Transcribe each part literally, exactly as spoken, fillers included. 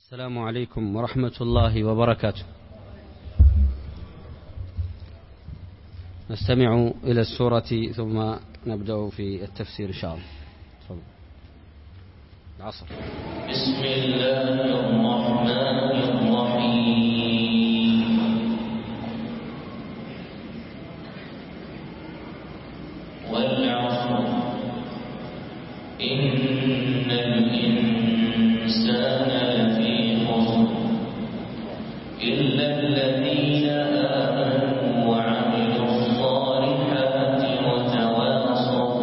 السلام عليكم ورحمة الله وبركاته. نستمع إلى السورة ثم نبدأ في التفسير إن شاء الله. تفضل. العصر. بسم الله الرحمن الرحيم. والعصر إن الإنسان لفي خسر إلا الذين آمنوا وعملوا الصالحات وتواصوا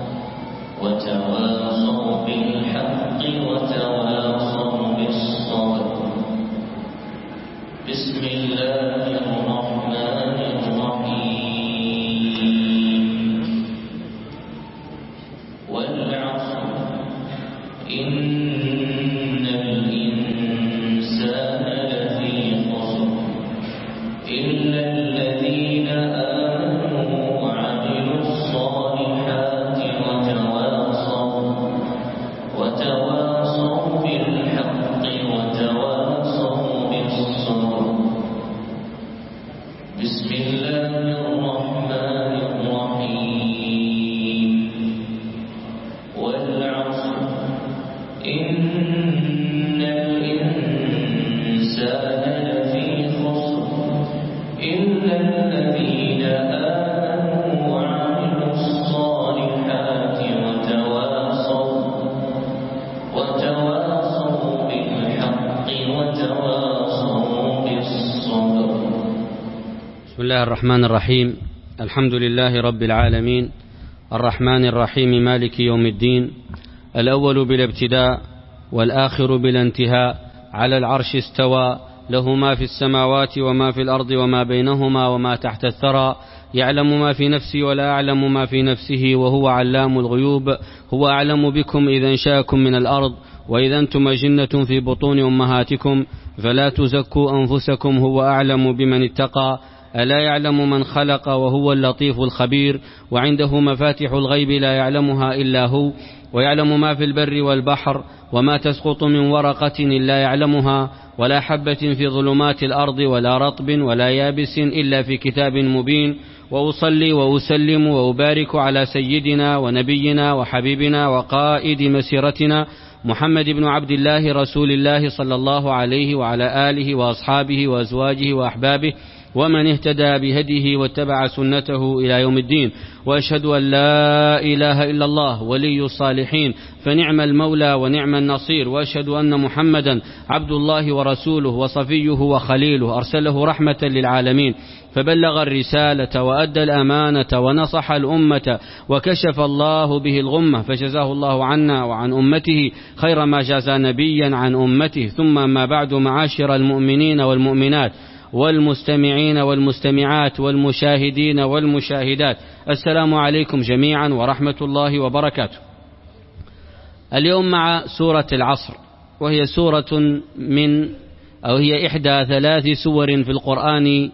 وتواصوا بالحق وتواصوا بالصبر. بسم الله الرحمن الرحيم. والعصر إن الإنسان لفي خسر إلا الذين آمنوا وعملوا الصالحات وتواصوا وتواصوا بالحق وتواصوا بالصبر. بسم الله الرحمن الرحيم. والعصر إن الإنسان لفي خسر إلا الذين آمنوا وعملوا الصالحات وتواصوا وتواصوا بالحق وتواصوا بالصبر. بسم الله الرحمن الرحيم. الحمد لله رب العالمين الرحمن الرحيم مالك يوم الدين، الأول بلا ابتداء والآخر بلا انتهاء، على العرش استوى، له ما في السماوات وما في الأرض وما بينهما وما تحت الثرى، يعلم ما في نفسي ولا أعلم ما في نفسه وهو علام الغيوب. هو أعلم بكم إذا انشأكم من الأرض وإذا أنتم أجنة في بطون أمهاتكم فلا تزكوا أنفسكم هو أعلم بمن اتقى. ألا يعلم من خلق وهو اللطيف الخبير. وعنده مفاتح الغيب لا يعلمها إلا هو، ويعلم ما في البر والبحر وما تسقط من ورقة إلا يعلمها، ولا حبة في ظلمات الأرض ولا رطب ولا يابس إلا في كتاب مبين. وأصلي وأسلم وأبارك على سيدنا ونبينا وحبيبنا وقائد مسيرتنا محمد بن عبد الله رسول الله صلى الله عليه وعلى آله وأصحابه وأزواجه وأحبابه ومن اهتدى بهديه واتبع سنته إلى يوم الدين. وأشهد أن لا إله إلا الله ولي الصالحين فنعم المولى ونعم النصير. وأشهد أن محمدا عبد الله ورسوله وصفيه وخليله، أرسله رحمة للعالمين فبلغ الرسالة وأدى الأمانة ونصح الأمة وكشف الله به الغمة، فجزاه الله عنا وعن أمته خير ما جزى نبيا عن أمته. ثم ما بعد، معاشر المؤمنين والمؤمنات والمستمعين والمستمعات والمشاهدين والمشاهدات، السلام عليكم جميعا ورحمة الله وبركاته. اليوم مع سورة العصر، وهي سورة من أو هي إحدى ثلاث سور في القرآن،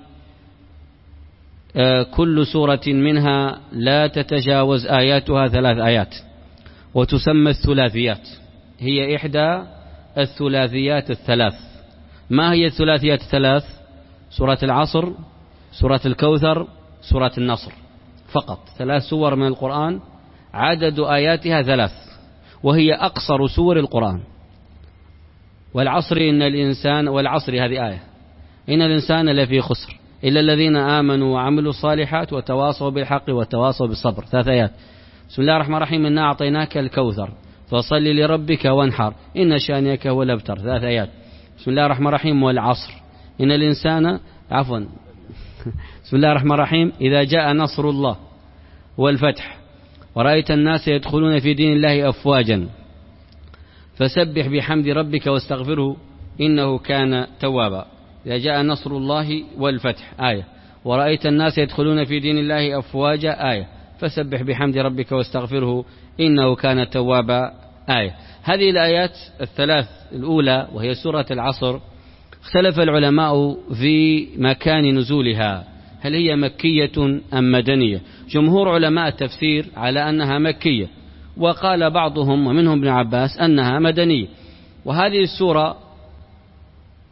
كل سورة منها لا تتجاوز آياتها ثلاث آيات، وتسمى الثلاثيات. هي إحدى الثلاثيات الثلاث. ما هي الثلاثيات الثلاث؟ سورة العصر، سورة الكوثر، سورة النصر، فقط ثلاث سور من القرآن عدد آياتها ثلاث، وهي أقصر سور القرآن. والعصر إن الإنسان، والعصر هذه آية، إن الإنسان لفي خسر إلا الذين آمنوا وعملوا الصالحات وتواصوا بالحق وتواصوا بالصبر، ثلاث آيات. بسم الله الرحمن الرحيم. إنا أعطيناك الكوثر فصل لربك وانحر إن شانئك هو الأبتر، ثلاث آيات. بسم الله الرحمن الرحيم. والعصر إن الإنسان عفوا بسم الله الرحمن الرحيم. إذا جاء نصر الله والفتح ورأيت الناس يدخلون في دين الله أفواجا فسبح بحمد ربك واستغفره إنه كان توابا. إذا جاء نصر الله والفتح آية، ورأيت الناس يدخلون في دين الله أفواجا آية، فسبح بحمد ربك واستغفره إنه كان توابا آية. هذه الآيات الثلاث الأولى وهي سورة العصر اختلف العلماء في مكان نزولها، هل هي مكية أم مدنية؟ جمهور علماء التفسير على أنها مكية، وقال بعضهم ومنهم ابن عباس أنها مدنية. وهذه السورة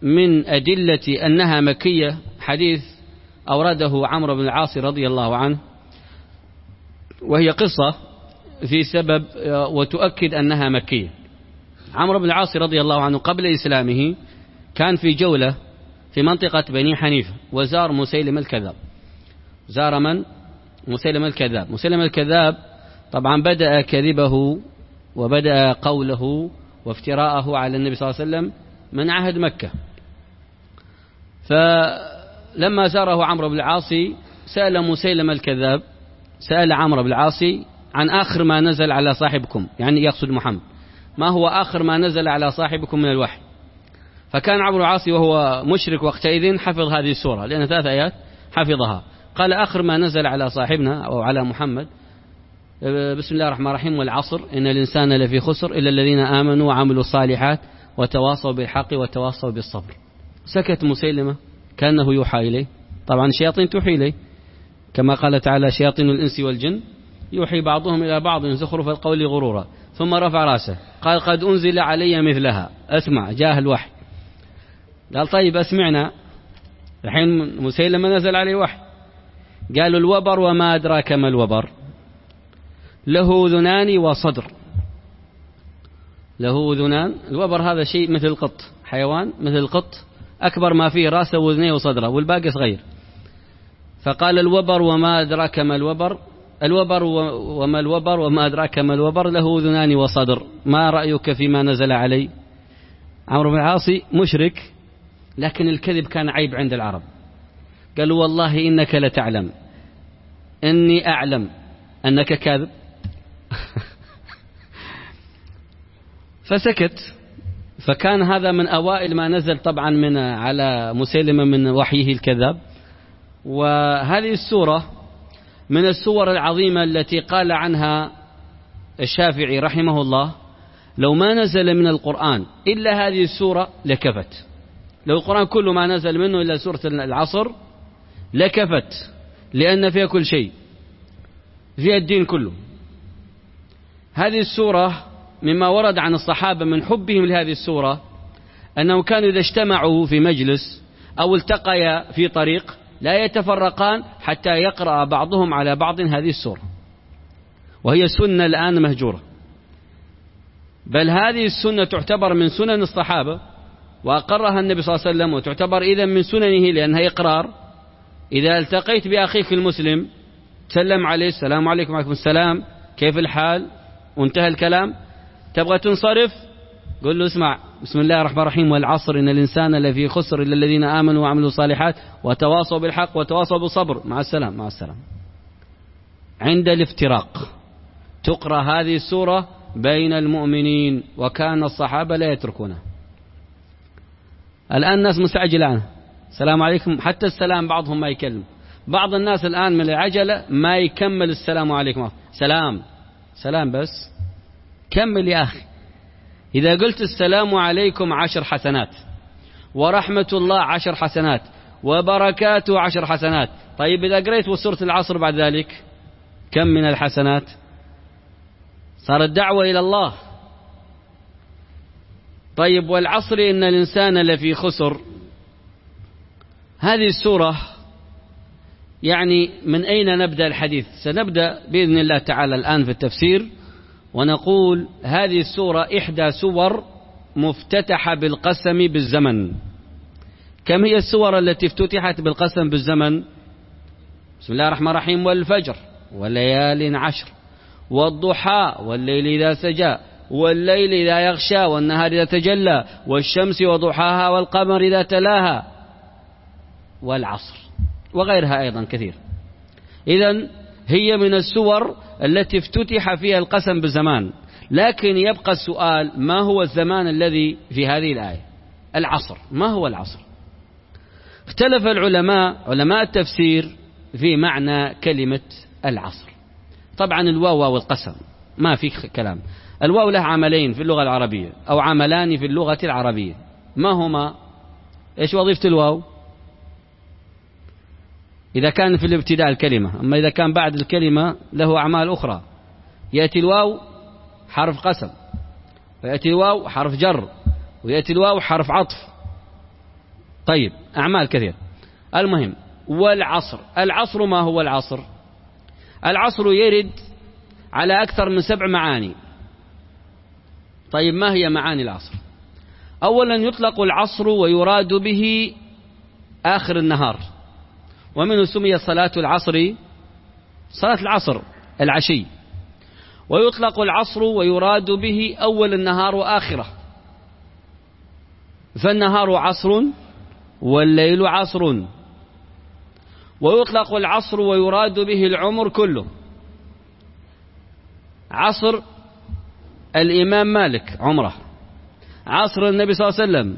من أدلة أنها مكية حديث أورده عمرو بن العاص رضي الله عنه، وهي قصة في سبب وتؤكد أنها مكية. عمرو بن العاص رضي الله عنه قبل إسلامه كان في جولة في منطقة بني حنيفة، وزار مسيلمة الكذاب. زار من؟ مسيلمة الكذاب. مسيلمة الكذاب طبعا بدأ كذبه وبدأ قوله وافتراءه على النبي صلى الله عليه وسلم من عهد مكة. فلما زاره عمرو بن العاص سأل مسيلمة الكذاب، سأل عمرو بن العاص عن آخر ما نزل على صاحبكم، يعني يقصد محمد، ما هو آخر ما نزل على صاحبكم من الوحي؟ فكان عمرو بن العاص وهو مشرك وقتئذ حفظ هذه السورة، لأن ثلاث آيات حفظها. قال آخر ما نزل على صاحبنا أو على محمد بسم الله الرحمن الرحيم والعصر إن الإنسان لفي خسر إلا الذين آمنوا وعملوا الصالحات وتواصوا بالحق وتواصوا بالصبر. سكت مسيلمة كأنه يوحى إليه. طبعا الشياطين توحي إليه، كما قال تعالى شياطين الإنس والجن يوحي بعضهم إلى بعض زخرف القول غرورا. ثم رفع راسه قال قد أنزل علي مثلها، أسمع، جاء الوحي. قال طيب أسمعنا. الحين مسيلمة نزل عليه وحي. قالوا الوبر وما أدراك ما الوبر، له أذنان وصدر. له أذنان، الوبر هذا شيء مثل القط، حيوان مثل القط، أكبر ما فيه راسه وأذنيه وصدره، والباقي صغير. فقال الوبر وما أدراك ما الوبر، الوبر وما الوبر وما أدراك ما الوبر، له أذنان وصدر، ما رأيك فيما نزل علي؟ عمرو بن العاص مشرك، لكن الكذب كان عيب عند العرب. قالوا والله إنك لتعلم إني أعلم أنك كاذب. فسكت. فكان هذا من أوائل ما نزل طبعا من على مسيلمة من وحيه الكذاب. وهذه السورة من السور العظيمة التي قال عنها الشافعي رحمه الله لو ما نزل من القرآن إلا هذه السورة لكفت. لو القرآن كله ما نزل منه إلا سورة العصر لكفت، لأن فيها كل شيء، فيها الدين كله. هذه السورة مما ورد عن الصحابة من حبهم لهذه السورة أنهم كانوا إذا اجتمعوا في مجلس أو التقيا في طريق لا يتفرقان حتى يقرأ بعضهم على بعض هذه السورة، وهي سنة الآن مهجورة. بل هذه السنة تعتبر من سنن الصحابة وأقرها النبي صلى الله عليه وسلم، وتعتبر إذن من سننه لأنها إقرار. إذا التقيت بأخيك المسلم تسلم عليه، السلام عليكم وعليكم السلام، كيف الحال، وانتهى الكلام. تبغى تنصرف قل له اسمع بسم الله الرحمن الرحيم والعصر إن الإنسان لفي خسر إلا الذين آمنوا وعملوا الصالحات وتواصوا بالحق وتواصوا بالصبر، مع السلام مع السلام. عند الافتراق تقرأ هذه السورة بين المؤمنين، وكان الصحابة لا يتركونها. الآن الناس مستعجلة عنها، السلام عليكم، حتى السلام بعضهم ما يكلم. بعض الناس الآن من العجلة ما يكمل السلام عليكم، سلام سلام بس، كمل يا أخي. إذا قلت السلام عليكم عشر حسنات، ورحمة الله عشر حسنات، وبركاته عشر حسنات. طيب إذا قريت وسورة العصر بعد ذلك كم من الحسنات؟ صارت دعوة إلى الله. طيب والعصر إن الإنسان لفي خسر، هذه السورة يعني من أين نبدأ الحديث؟ سنبدأ بإذن الله تعالى الآن في التفسير، ونقول هذه السورة إحدى سور مفتتحة بالقسم بالزمن. كم هي السور التي افتتحت بالقسم بالزمن؟ بسم الله الرحمن الرحيم والفجر وليال عشر والضحى والليل إذا سجى والليل إذا يغشى والنهار إذا تجلى والشمس وضحاها والقمر إذا تلاها والعصر، وغيرها أيضا كثير. إذن هي من السور التي افتتح فيها القسم بالزمان. لكن يبقى السؤال، ما هو الزمان الذي في هذه الآية؟ العصر. ما هو العصر؟ اختلف العلماء علماء التفسير في معنى كلمة العصر. طبعا الواو واو القسم ما في كلام. الواو له عملين في اللغة العربية أو عملان في اللغة العربية. ما هما؟ إيش وظيفة الواو؟ إذا كان في الابتداء الكلمة، أما إذا كان بعد الكلمة له أعمال أخرى. يأتي الواو حرف قسم، ويأتي الواو حرف جر، ويأتي الواو حرف عطف. طيب أعمال كثيرة. المهم، والعصر. العصر ما هو العصر؟ العصر يرد على أكثر من سبع معاني. طيب ما هي معاني العصر؟ أولا يطلق العصر ويراد به آخر النهار، ومنه سمي صلاة العصر صلاة العصر العشي. ويطلق العصر ويراد به أول النهار وآخره، فالنهار عصر والليل عصر. ويطلق العصر ويراد به العمر كله. عصر الإمام مالك عمره، عصر النبي صلى الله عليه وسلم